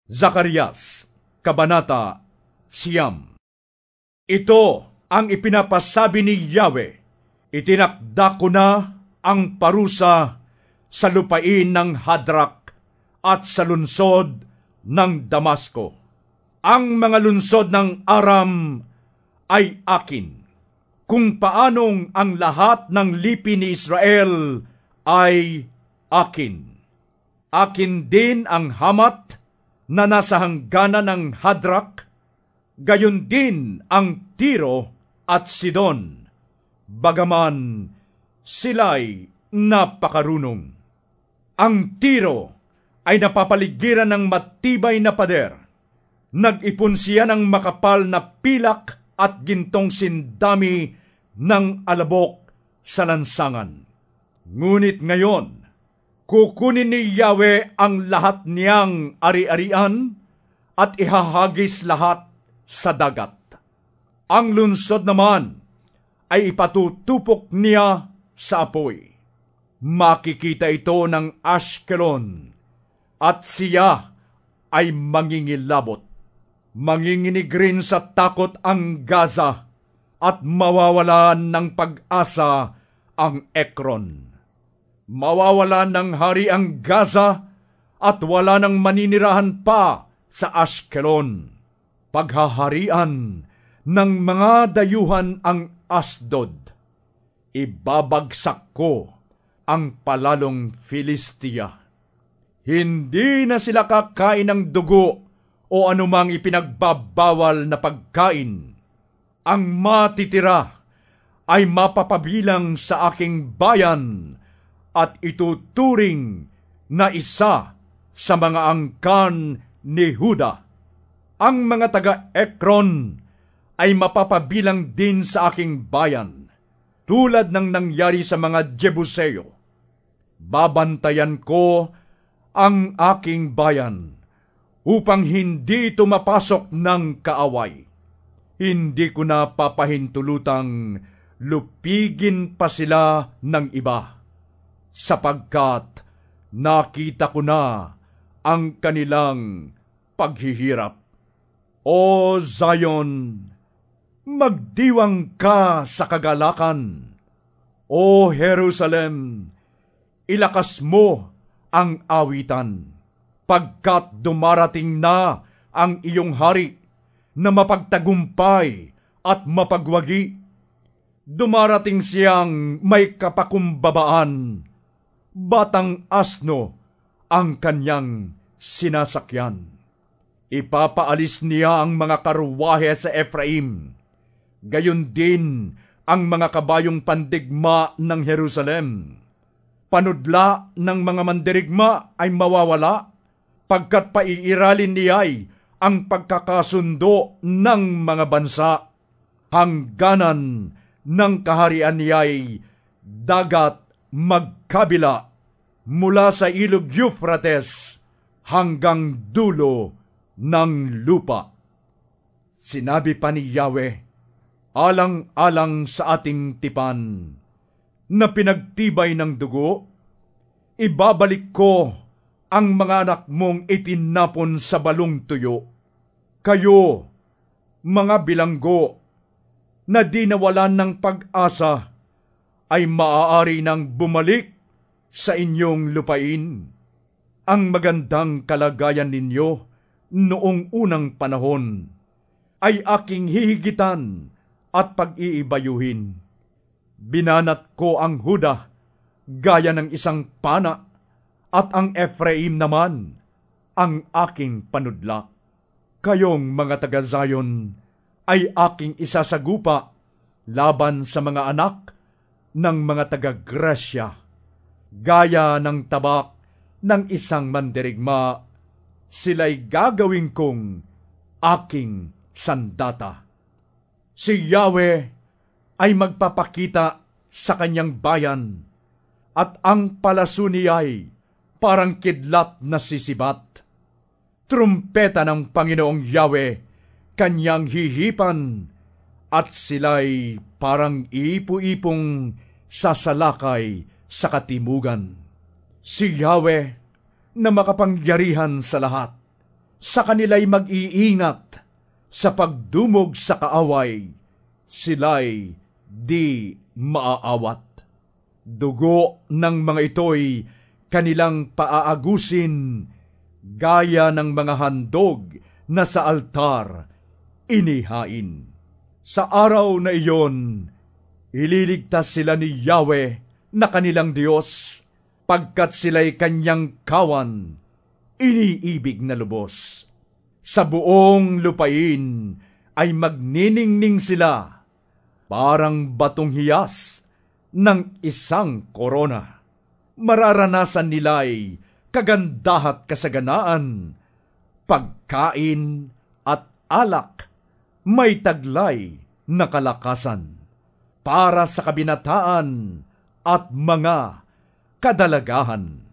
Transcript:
Zacarias, Kabanata Siyam. Ito ang ipinapasabi ni Yahweh, itinakda ko na ang parusa sa lupain ng Hadrak at sa lunsod ng Damasco. Ang mga lunsod ng Aram ay akin, kung paanong ang lahat ng lipi ni Israel ay akin. Akin din ang Hamat na nasa hangganan ng Hadrak, gayon din ang Tiro at Sidon, bagaman sila'y napakarunong. Ang Tiro ay napapaligiran ng matibay na pader. Nag-ipon siya ng makapal na pilak at gintong sindami ng alabok sa lansangan. Ngunit ngayon, kukunin ni Yahweh ang lahat niyang ari-arian at ihahagis lahat sa dagat. Ang lunsod naman ay ipatutupok niya sa apoy. Makikita ito ng Ashkelon at siya ay mangingilabot. Manginginig rin sa takot ang Gaza at mawawalan ng pag-asa ang Ekron. Mawawalan ng hari ang Gaza at wala nang maninirahan pa sa Ashkelon. Paghaharian ng mga dayuhan ang Asdod. Ibabagsak ko ang palalong Filistia. Hindi na sila kakain ng dugo o anumang ipinagbabawal na pagkain. Ang matitira ay mapapabilang sa aking bayan at ituturing na isa sa mga angkan ni Huda. Ang mga taga-Ekron ay mapapabilang din sa aking bayan, tulad ng nangyari sa mga Jebuseo. Babantayan ko ang aking bayan upang hindi ito mapasok ng kaaway. Hindi ko na papahintulutang lupigin pa sila ng iba, sapagkat nakita ko na ang kanilang paghihirap. O Zion, magdiwang ka sa kagalakan. O Jerusalem, ilakas mo ang awitan, pagkat dumarating na ang iyong hari na mapagtagumpay at mapagwagi. Dumarating siyang may kapakumbabaan, batang asno ang kanyang sinasakyan. Ipapaalis niya ang mga karwahe sa Ephraim, gayon din ang mga kabayong pandigma ng Jerusalem. Panudla ng mga mandirigma ay mawawala, pagkat paiiralin niya'y ang pagkakasundo ng mga bansa. Hangganan ng kaharian niya'y dagat magkabila, mula sa ilog Euphrates hanggang dulo ng lupa. Sinabi pa ni Yahweh, alang-alang sa ating tipan na pinagtibay ng dugo, ibabalik ko ang mga anak mong itinapon sa balong tuyo. Kayo, mga bilanggo, na di nawalan ng pag-asa, ay maaari nang bumalik sa inyong lupain. Ang magandang kalagayan ninyo noong unang panahon ay aking hihigitan at pag-iibayuhin. Binanat ko ang Huda gaya ng isang pana, at ang Ephraim naman ang aking panudla. Kayong mga taga-Zion ay aking isasagupa laban sa mga anak ng mga taga-Gresya. Gaya ng tabak ng isang mandirigma, sila'y gagawin kong aking sandata. Si Yahweh ay magpapakita sa kanyang bayan, at ang palaso niya'y parang kidlat na sisibat. Trumpeta ng Panginoong Yahweh kanyang hihipan, at sila'y parang ipu-ipong sasalakay sa katimugan. Si Yahweh na makapangyarihan sa lahat, sa kanila'y mag-iingat sa pagdumog sa kaaway, sila'y di maaawat. Dugo ng mga ito'y kanilang paaagusin, gaya ng mga handog na sa altar inihain. Sa araw na iyon, ililigtas sila ni Yahweh na kanilang Diyos, pagkat sila'y kanyang kawan, iniibig na lubos. Sa buong lupain ay magniningning sila, parang batong hiyas ng isang korona. Mararanasan nila'y kagandahat kasaganaan, pagkain at alak, may taglay na kalakasan, para sa kabinataan at mga kadalagahan.